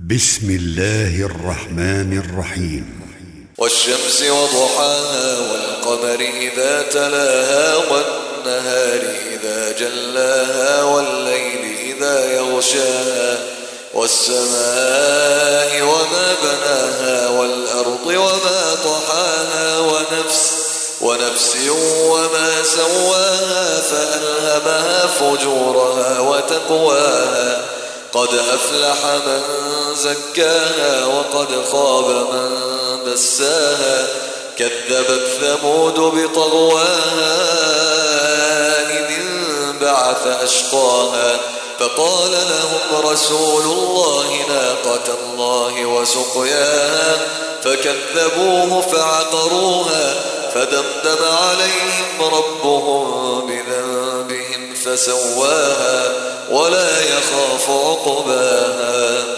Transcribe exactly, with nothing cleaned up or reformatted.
بسم الله الرحمن الرحيم. والشمس وضحاها والقمر إذا تلاها والنهار إذا جلاها والليل إذا يغشاها والسماء وما بناها والأرض وما طحاها ونفس ونفس وما سواها فألهمها فجورها وتقواها قد أفلح من زكاها وقد خاب من دساها كذبت ثمود بطغواها إذ انبعث أشقاها فقال لهم رسول الله ناقة الله وسقياها فكذبوه فعقروها فدمدم عليهم ربهم بذنبهم فسواها ولا يخاف عقباها.